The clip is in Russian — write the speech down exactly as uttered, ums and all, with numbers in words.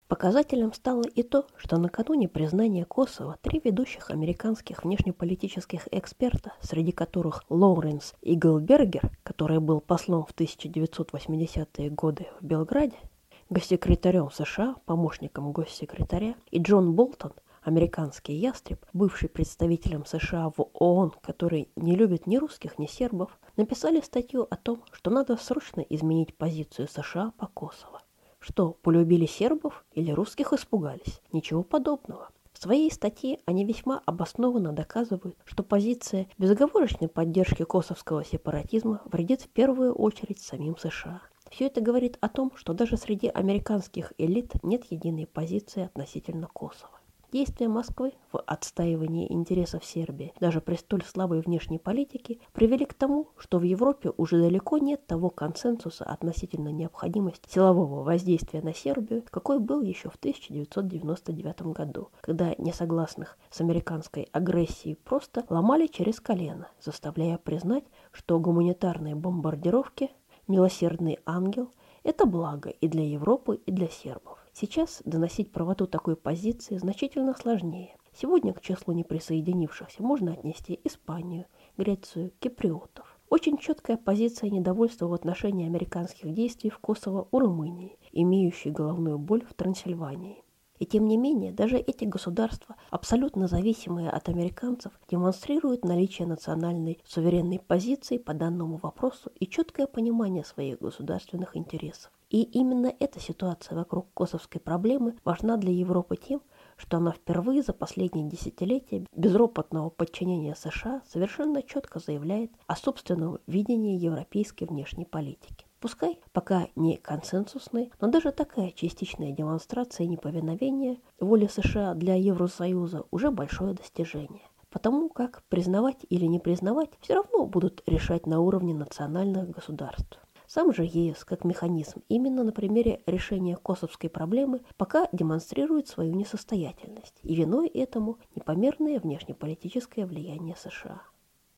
Показателем стало и то, что накануне признания Косово три ведущих американских внешнеполитических эксперта, среди которых Лоуренс Иглбергер, который был послом в тысяча девятьсот восьмидесятые годы в Белграде, госсекретарем США, помощником госсекретаря, и Джон Болтон, американский ястреб, бывший представителем США в ООН, который не любит ни русских, ни сербов, написали статью о том, что надо срочно изменить позицию США по Косово. Что, полюбили сербов или русских испугались? Ничего подобного. В своей статье они весьма обоснованно доказывают, что позиция безоговорочной поддержки косовского сепаратизма вредит в первую очередь самим США. Все это говорит о том, что даже среди американских элит нет единой позиции относительно Косово. Действия Москвы в отстаивании интересов Сербии даже при столь слабой внешней политике привели к тому, что в Европе уже далеко нет того консенсуса относительно необходимости силового воздействия на Сербию, какой был еще в тысяча девятьсот девяносто девятом году, когда несогласных с американской агрессией просто ломали через колено, заставляя признать, что гуманитарные бомбардировки «Милосердный ангел» – это благо и для Европы, и для сербов. Сейчас доносить правоту такой позиции значительно сложнее. Сегодня к числу неприсоединившихся можно отнести Испанию, Грецию, киприотов. Очень четкая позиция недовольства в отношении американских действий в Косово у Румынии, имеющей головную боль в Трансильвании. И тем не менее, даже эти государства, абсолютно зависимые от американцев, демонстрируют наличие национальной суверенной позиции по данному вопросу и четкое понимание своих государственных интересов. И именно эта ситуация вокруг косовской проблемы важна для Европы тем, что она впервые за последние десятилетия безропотного подчинения США совершенно четко заявляет о собственном видении европейской внешней политики. Пускай пока не консенсусной, но даже такая частичная демонстрация неповиновения воли США для Евросоюза уже большое достижение. Потому как признавать или не признавать все равно будут решать на уровне национальных государств. Сам же ЕС как механизм именно на примере решения косовской проблемы пока демонстрирует свою несостоятельность, и виной этому непомерное внешнеполитическое влияние США.